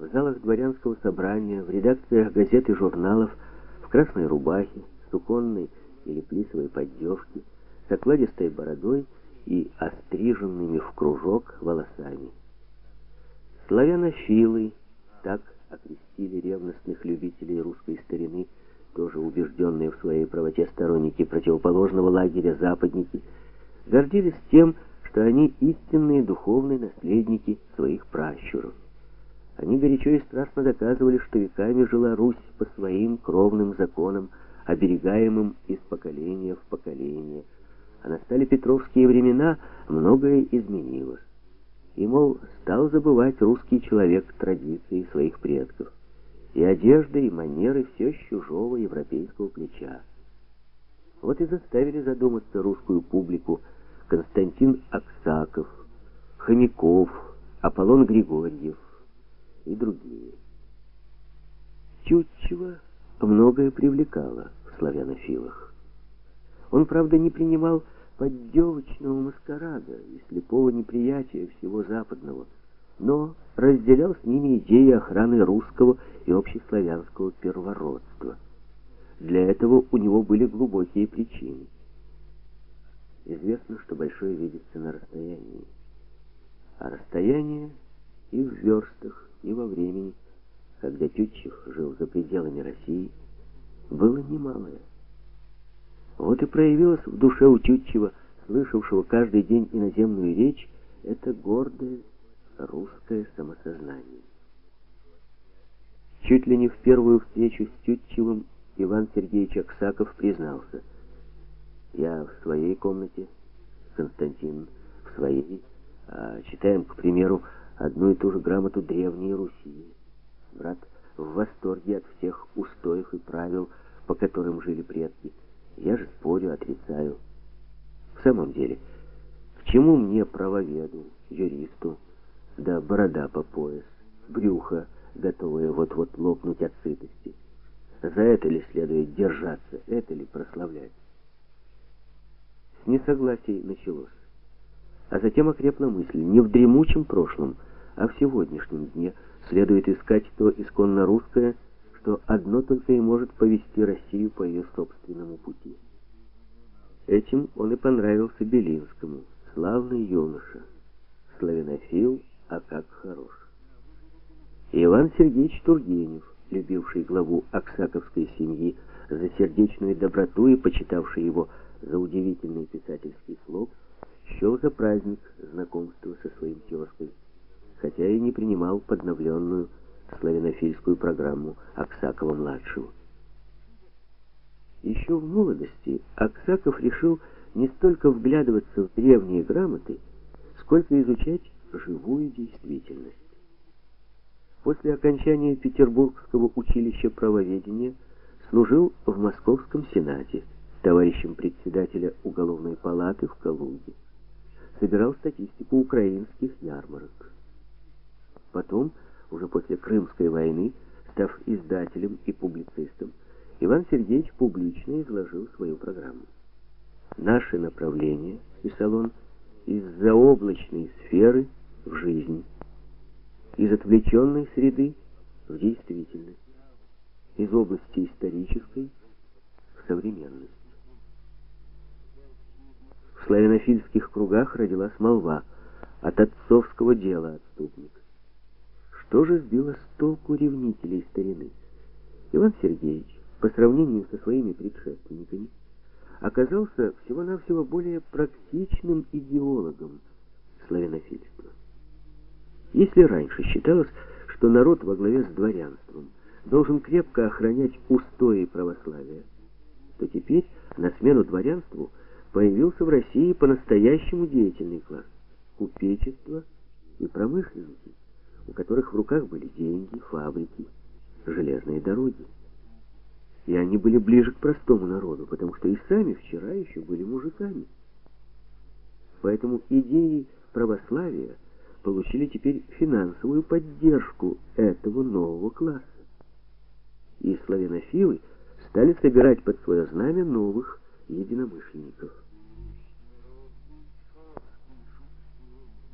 в залах дворянского собрания, в редакциях газет и журналов, в красной рубахе, суконной или плисовой поддевке, с окладистой бородой и остриженными в кружок волосами. Славянофилы, так окрестили ревностных любителей русской старины, тоже убежденные в своей правоте сторонники противоположного лагеря западники, гордились тем, что они истинные духовные наследники своих пращуров. Они горячо и страстно доказывали, что веками жила Русь по своим кровным законам, оберегаемым из поколения в поколение. А настали петровские времена, многое изменилось. И, мол, стал забывать русский человек традиции своих предков. И одежда, и манеры все с чужого европейского плеча. Вот и заставили задуматься русскую публику Константин Аксаков, Хомяков, Аполлон Григорьев и другие. Тютчева многое привлекало в славянофилах. Он, правда, не принимал поддевочного маскарада и слепого неприятия всего западного, но разделял с ними идеи охраны русского и общеславянского первородства. Для этого у него были глубокие причины. Известно, что большое видится на расстоянии. А расстояние и в верстах, и во времени, когда Тютчев жил за пределами России, было немалое. Вот и проявилось в душе у Тютчева, слышавшего каждый день иноземную речь, это гордое русское самосознание. Чуть ли не в первую встречу с Тютчевым Иван Сергеевич Аксаков признался: «Я в своей комнате, Константин в своей, а читаем, к примеру, одну и ту же грамоту Древней Руси. Брат в восторге от всех устоев и правил, по которым жили предки. Я же спорю, отрицаю. В самом деле, к чему мне, правоведу, юристу, да борода по пояс, брюхо, готовое вот-вот лопнуть от сытости? За это ли следует держаться, это ли прославлять?» С несогласий началось. А затем окрепла мысль: не в дремучем прошлом, а в сегодняшнем дне следует искать то исконно русское, что одно только и может повести Россию по ее собственному пути. Этим он и понравился Белинскому. Славный юноша, славянофил, а как хорош. И Иван Сергеевич Тургенев, любивший главу аксаковской семьи за сердечную доброту и почитавший его за удивительный писательский слог, счел за праздник знакомства со своим тезкой, хотя и не принимал подновленную славянофильскую программу Аксакова-младшего. Еще в молодости Аксаков решил не столько вглядываться в древние грамоты, сколько изучать живую действительность. После окончания Петербургского училища правоведения служил в Московском Сенате товарищем председателя уголовной палаты в Калуге. Собирал статистику украинских ярмарок. Потом, уже после Крымской войны, став издателем и публицистом, Иван Сергеевич публично изложил свою программу. «Наше направление, — писал он, — из заоблачной сферы в жизнь, из отвлеченной среды в действительность, из области исторической в современность». В славянофильских кругах родилась молва: от отцовского дела отступник. Что же сбило с толку ревнителей старины? Иван Сергеевич, по сравнению со своими предшественниками, оказался всего-навсего более практичным идеологом славянофильства. Если раньше считалось, что народ во главе с дворянством должен крепко охранять устои православия, то теперь на смену дворянству появился в России по-настоящему деятельный класс — купечество и промышленники, у которых в руках были деньги, фабрики, железные дороги. И они были ближе к простому народу, потому что и сами вчера еще были мужиками. Поэтому идеи православия получили теперь финансовую поддержку этого нового класса. И славянофилы стали собирать под свое знамя новых единомышленников.